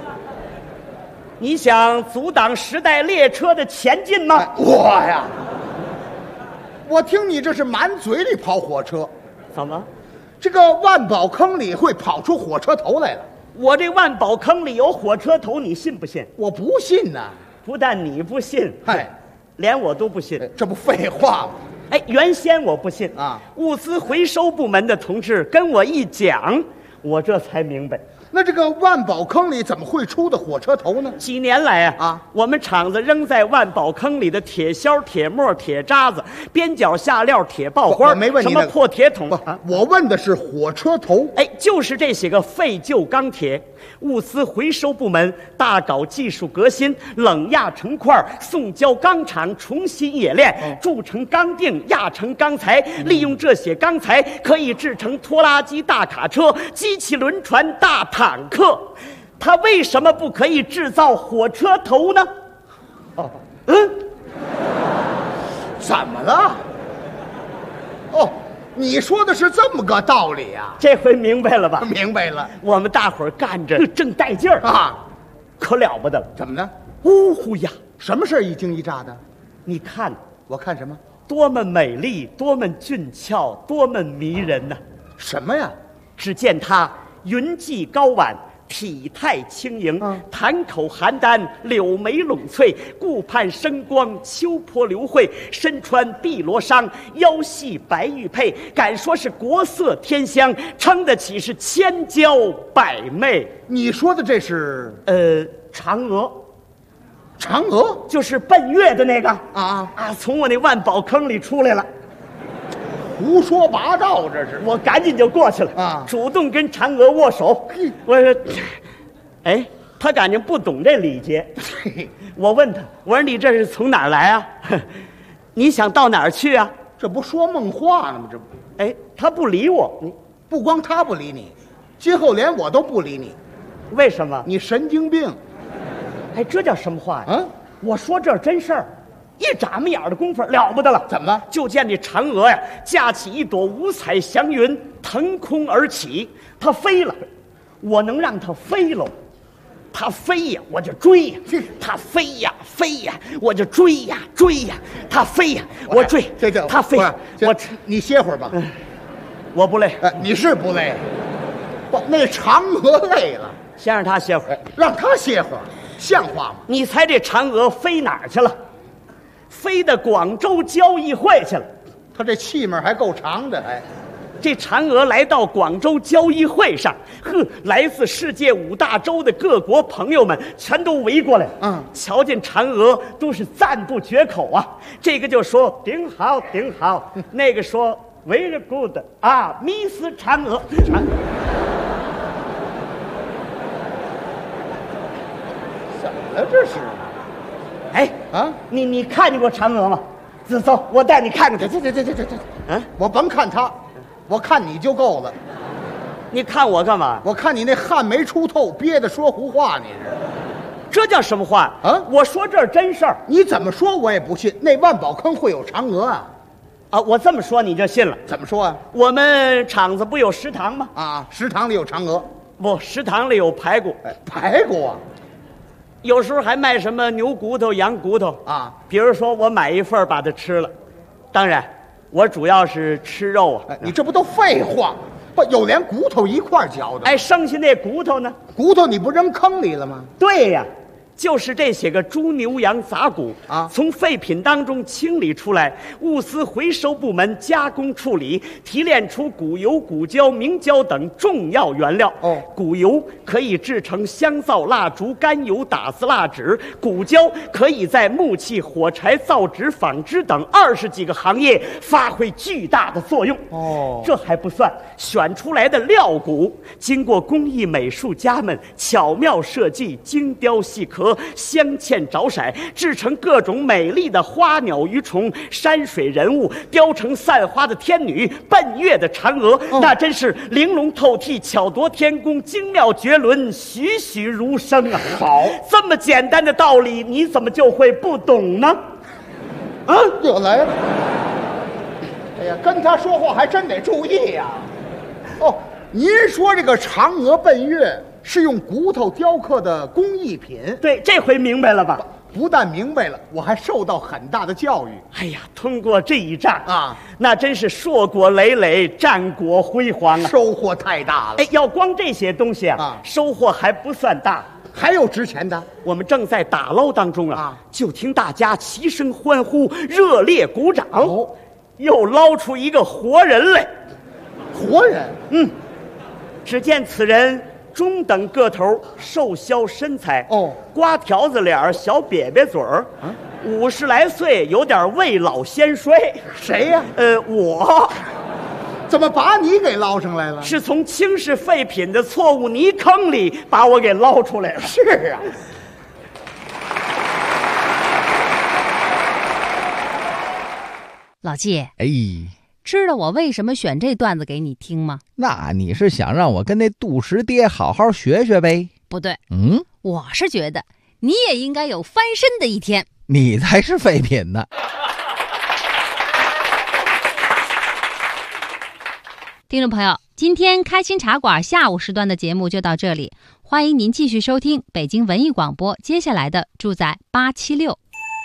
你想阻挡时代列车的前进吗？ 我呀，我听你这是满嘴里跑火车， 怎么？ 这个万宝坑里会跑出火车头来了？ 我这万宝坑里有火车头，你信不信？ 我不信呐！ 不但你不信， 嗨， 连我都不信。 这不废话吗？ 哎，原先我不信啊， 物资回收部门的同志跟我一讲，我这才明白。 那这个万宝坑里怎么会出的火车头呢？ 几年来啊，我们厂子扔在万宝坑里的铁锹、铁末、铁渣子、边角下料、铁爆花， 没问你什么破铁桶啊？我问的是火车头。 哎，就是这些个废旧钢铁。物资回收部门大搞技术革新，冷轧成块，送交钢厂重新冶炼，铸成钢锭，压成钢材。利用这些钢材，可以制成拖拉机、大卡车、机器轮船、大坦克。它为什么不可以制造火车头呢？ 怎么了？哦。你说的是这么个道理呀？ 这回明白了吧？ 明白了。 我们大伙儿干着正带劲儿啊， 可了不得了。 怎么呢？ 呜呼呀！ 什么事一惊一乍的？ 你看， 我看什么？ 多么美丽，多么俊俏，多么迷人呐！ 什么呀？ 只见他云髻高挽，体态轻盈，潭口邯郸，柳眉拢翠，顾盼生光，秋波流慧，身穿碧罗裳，腰系白玉佩，敢说是国色天香，称得起是千娇百媚。 你说的这是嫦娥。 嫦娥就是奔月的那个啊， 从我那万宝坑里出来了。 胡说八道，这是！ 我赶紧就过去了啊，主动跟嫦娥握手。我说，哎，他感觉不懂这礼节。我问他，我说你这是从哪儿来啊？你想到哪儿去啊？ 这不说梦话呢吗？这不， 哎，他不理我。 不光他不理你，今后连我都不理你。 为什么？ 你神经病！ 哎，这叫什么话呀？我说这是真事儿。一眨巴眼的功夫了不得了， 怎么？ 就见这嫦娥呀，架起一朵五彩祥云，腾空而起。她飞了，我能让她飞喽；她飞呀，我就追呀；她飞呀，飞呀，我就追呀，追呀；她飞呀，我追。她飞，我你歇会儿吧。 我不累， 你是不累。不，那嫦娥累了， 先让她歇会儿， 让她歇会儿，像话吗？ 你猜这嫦娥飞哪儿去了？飞到广州交易会去了， 他这气门还够长的。哎， 这嫦娥来到广州交易会上，来自世界5大洲的各国朋友们全都围过来。瞧见嫦娥都是赞不绝口啊。这个就说顶好顶好，那个说 very good 啊，Miss 嫦娥。 怎么了这是？ 哎啊，你看见过嫦娥吗？走，我带你看看她。 这，我甭看她，我看你就够了。 你看我干嘛？ 我看你那汗没出透，憋得说胡话，你是。 这叫什么话啊？我说这是真事儿。 你怎么说我也不信，那万宝坑会有嫦娥啊？ 啊，我这么说你就信了？ 怎么说啊？ 我们厂子不有食堂吗？ 啊，食堂里有嫦娥。 不，食堂里有排骨。 排骨啊？ 有时候还卖什么牛骨头、羊骨头啊。比如说我买一份把它吃了，当然我主要是吃肉啊。 你这不都废话？不，有连骨头一块嚼的。 哎，剩下那骨头呢？ 骨头你不扔坑里了吗？ 对呀。就是这些个猪牛羊杂骨啊，从废品当中清理出来，物资回收部门加工处理，提炼出骨油、骨胶、明胶等重要原料。骨油可以制成香皂、蜡烛、甘油、打字蜡纸；骨胶可以在木器、火柴、造纸、纺织等20几个行业发挥巨大的作用。这还不算，选出来的料骨经过工艺美术家们巧妙设计，精雕细刻。镶嵌着色，制成各种美丽的花鸟鱼虫、山水人物，雕成散花的天女、奔月的嫦娥，那真是玲珑透剔、巧夺天工、精妙绝伦、栩栩如生啊！ 好， 这么简单的道理，你怎么就会不懂呢？ 啊，又来了！哎呀，跟他说话还真得注意呀。哦，您说这个嫦娥奔月是用骨头雕刻的工艺品。 对，这回明白了吧？ 不但明白了，我还受到很大的教育。 哎呀，通过这一仗啊，那真是硕果累累，战果辉煌啊， 收获太大了。 哎，要光这些东西啊，收获还不算大。 还有值钱的， 我们正在打捞当中啊，就听大家齐声欢呼，热烈鼓掌。哦，又捞出一个活人来。 活人？ 嗯，只见此人中等个头，瘦削身材，瓜条子脸，小瘪瘪嘴儿，50来岁，有点未老先衰。 谁呀？ 我。 怎么把你给捞上来了？ 是从轻视废品的错误泥坑里把我给捞出来了。 是啊。 老季，知道我为什么选这段子给你听吗？ 那你是想让我跟那杜十爹好好学学呗？ 不对，我是觉得你也应该有翻身的一天。 你才是废品呢。 听众朋友，今天开心茶馆下午时段的节目就到这里，欢迎您继续收听北京文艺广播接下来的住在876。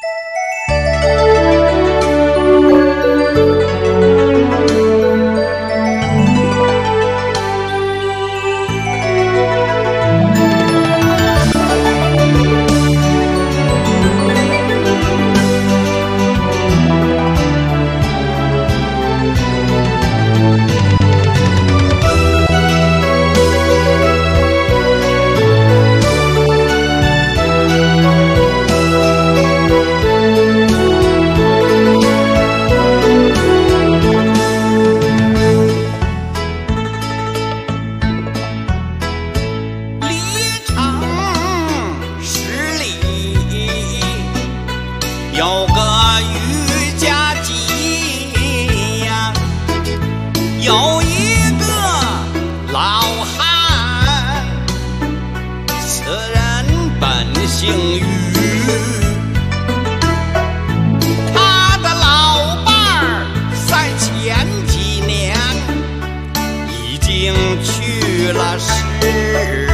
有个渔家集呀，有一个老汉，此人本姓于，他的老伴儿在前几年已经去了世，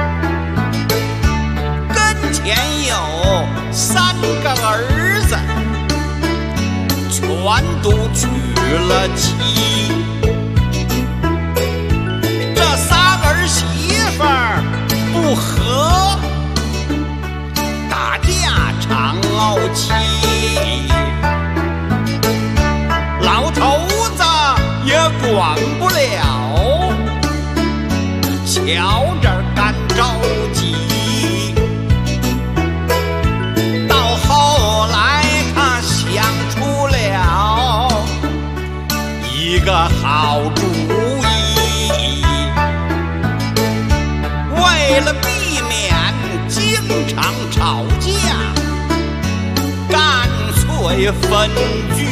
跟前有3个儿子，全都娶了妻。这仨儿媳妇儿不和，打架常怄气。老头子也管不了，瞧着干着急。到后来他想出了一个好主意，为了避免经常吵架，干脆分居。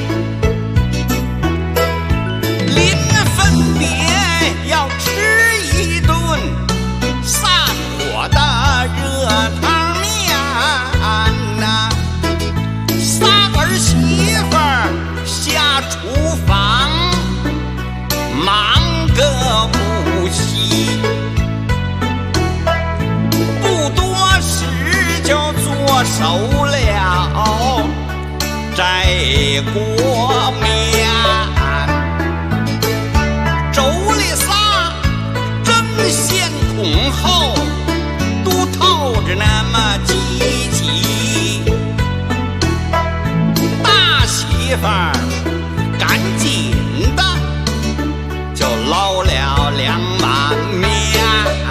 临分别要吃一顿散伙的热汤面呐，仨儿媳妇儿下厨房忙个不息，不多时就做熟了这锅面。妯娌仨争先恐后，都透着那么积极。大媳妇儿赶紧的就捞了2碗面，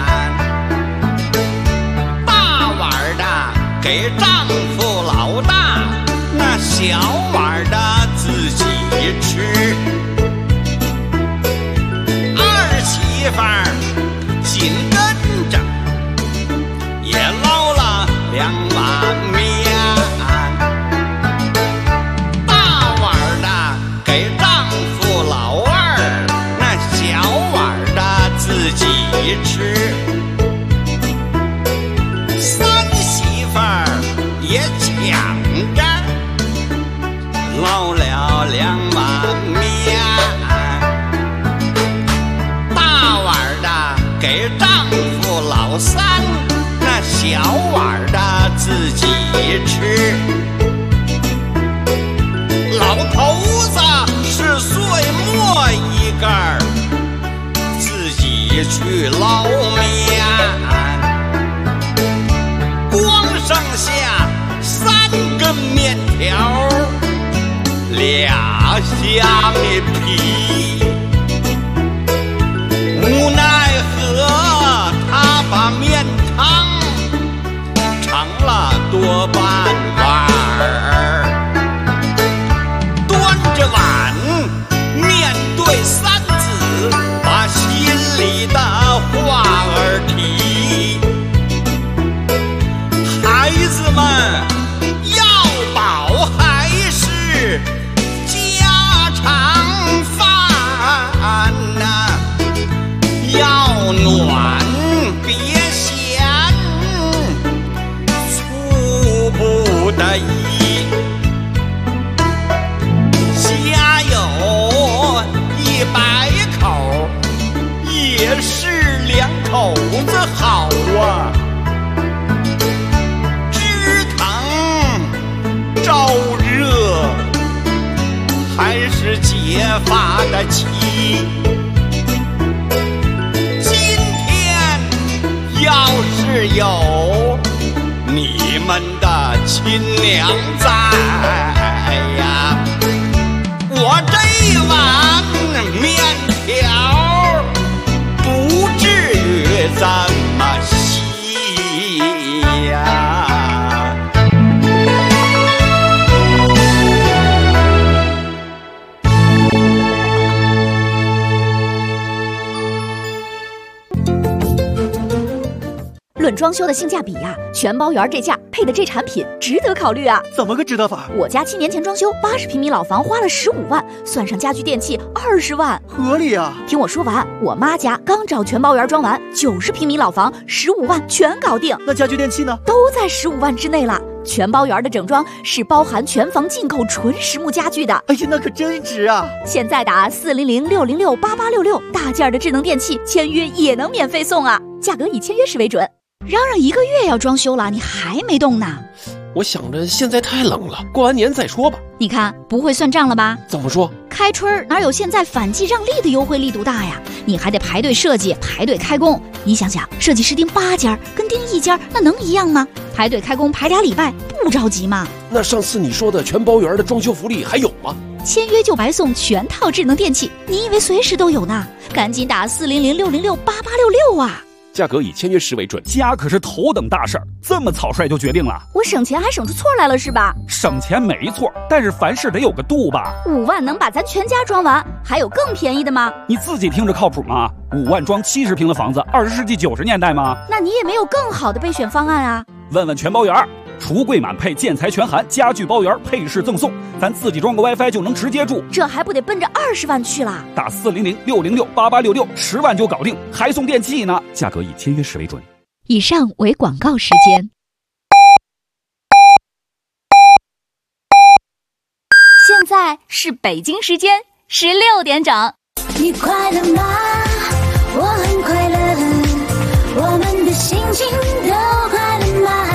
大碗的给丈夫老大，那小碗的自己吃。二媳妇儿紧跟着也捞了2碗面，大碗的给丈夫老二，那小碗的自己吃。三媳妇儿也抢着捞了2碗面，大碗的给丈夫老老三那小碗的自己吃，老头子是碎末一根儿，自己去捞面，光剩下3根面条，2虾米皮。无奈何他把面汤盛了多半碗儿，端着碗面对三子，把心里的话儿提。孩子们要饱还是家常饭呐？要暖别嫌粗不得已，家有100口也是2口子好啊，知疼招热还是结发的急。要是有你们的亲娘在呀，我这碗面条不至于这么稀呀。 论装修的性价比呀，全包圆这价配的这产品值得考虑啊！ 怎么个值得法？ 我家7年前装修80平米老房花了15万，算上家具电器20万， 合理啊！ 听我说完，我妈家刚找全包圆装完，90平米老房15万全搞定。 那家具电器呢？ 都在15万之内了。全包圆的整装是包含全房进口纯实木家具的。 哎呀，那可真值啊！ 现在打400-606-8866，大件的智能电器签约也能免费送啊！价格以签约时为准。嚷嚷1个月要装修了，你还没动呢？ 我想着现在太冷了，过完年再说吧。 你看不会算账了吧？ 怎么说？ 开春哪有现在反季让利的优惠力度大呀？你还得排队设计，排队开工。你想想，设计师盯8家跟盯1家，那能一样吗？排队开工排2礼拜，不着急吗？ 那上次你说的全包圆的装修福利还有吗？ 签约就白送全套智能电器，你以为随时都有呢？赶紧打400-606-8866啊！ 价格以签约时为准，家可是头等大事儿，这么草率就决定了？ 我省钱还省出错来了是吧？ 省钱没错，但是凡事得有个度吧。 5万能把咱全家装完，还有更便宜的吗？ 你自己听着靠谱吗？5万装70平的房子，20世纪90年代吗？ 那你也没有更好的备选方案啊？ 问问全包圆，橱柜满配，建材全含，家具包圆，配饰赠送，咱自己装个 WiFi 就能直接住， 这还不得奔着20万去了？ 打400-606-8866，10万就搞定，还送电器呢。价格以签约时为准。 以上为广告时间。现在是北京时间16点整。 你快乐吗？我很快乐，我们的心情都快乐吗？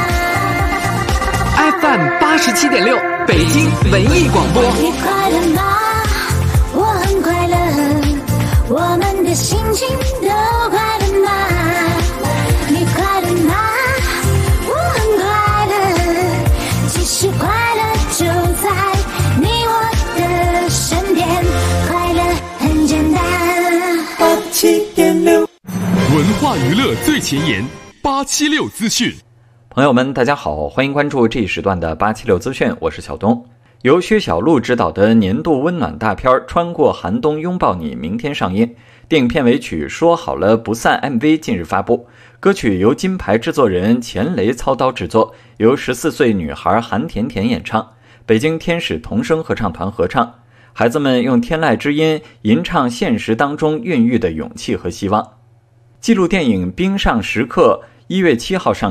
FM 87.6，北京文艺广播。 你快乐吗？我很快乐，我们的心情都快乐吗？你快乐吗？我很快乐，其实快乐就在你我的身边，快乐很简单。87.6， 文化娱乐最前沿，876资讯。 朋友们，大家好，欢迎关注这一时段的876资讯，我是小东。由薛晓路执导的年度温暖大片《穿过寒冬拥抱你》明天上映。电影片尾曲《说好了不散》MV 近日发布，歌曲由金牌制作人钱雷操刀制作，由14岁女孩韩甜甜演唱，北京天使童声合唱团合唱。孩子们用天籁之音吟唱现实当中孕育的勇气和希望。纪录电影《冰上时刻》1月7号上映。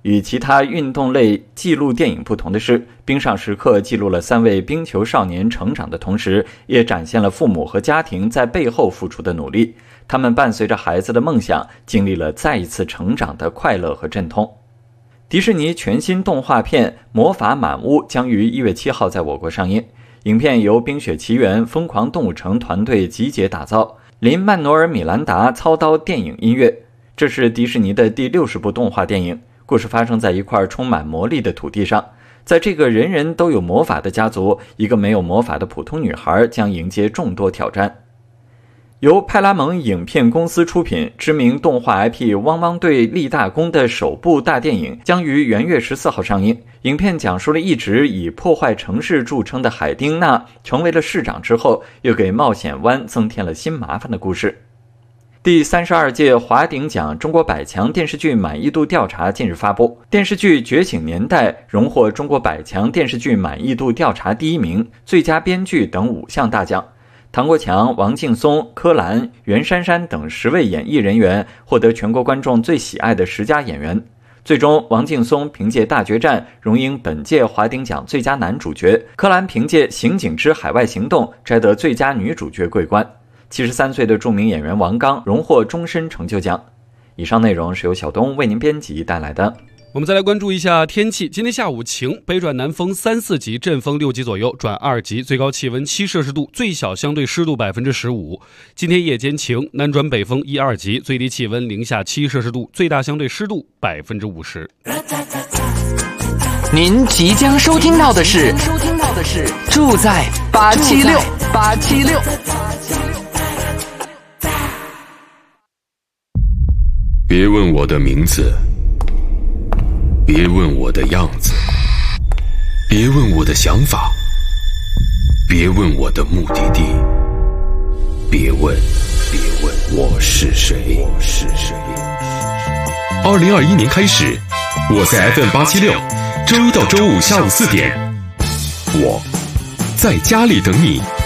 与其他运动类纪录电影不同的是，《冰上时刻》记录了3位冰球少年成长的同时，也展现了父母和家庭在背后付出的努力。他们伴随着孩子的梦想，经历了再一次成长的快乐和阵痛。迪士尼全新动画片《魔法满屋》将于1月7号在我国上映。影片由《冰雪奇缘》、《疯狂动物城》团队集结打造，林曼诺尔·米兰达操刀电影音乐。这是迪士尼的第60部动画电影，故事发生在一块充满魔力的土地上。在这个人人都有魔法的家族，一个没有魔法的普通女孩将迎接众多挑战。由派拉蒙影片公司出品，知名动画 IP 汪汪队立大功的首部大电影将于元月14号上映。影片讲述了一直以破坏城市著称的海丁娜成为了市长之后，又给冒险湾增添了新麻烦的故事。第32届华鼎奖中国100强电视剧满意度调查近日发布，电视剧《觉醒年代》荣获中国100强电视剧满意度调查第1名、最佳编剧等5项大奖。唐国强、王劲松、柯蓝、袁姗姗等10位演艺人员获得全国观众最喜爱的10佳演员。最终，王劲松凭借《大决战》荣膺本届华鼎奖最佳男主角，柯蓝凭借《刑警之海外行动》摘得最佳女主角桂冠。73岁的著名演员王刚荣获终身成就奖。以上内容是由小东为您编辑带来的。 我们再来关注一下天气。今天下午晴，北转南风3、4级，阵风6级左右，转2级，最高气温7摄氏度，最小相对湿度15%。今天夜间晴，南转北风1、2级，最低气温零下7摄氏度，最大相对湿度50%。 您即将收听到的是住在876。 别问我的名字，别问我的样子，别问我的想法，别问我的目的地，别问我是谁。2021年开始，我在 FM876，周一到周五下午4点，我在家里等你。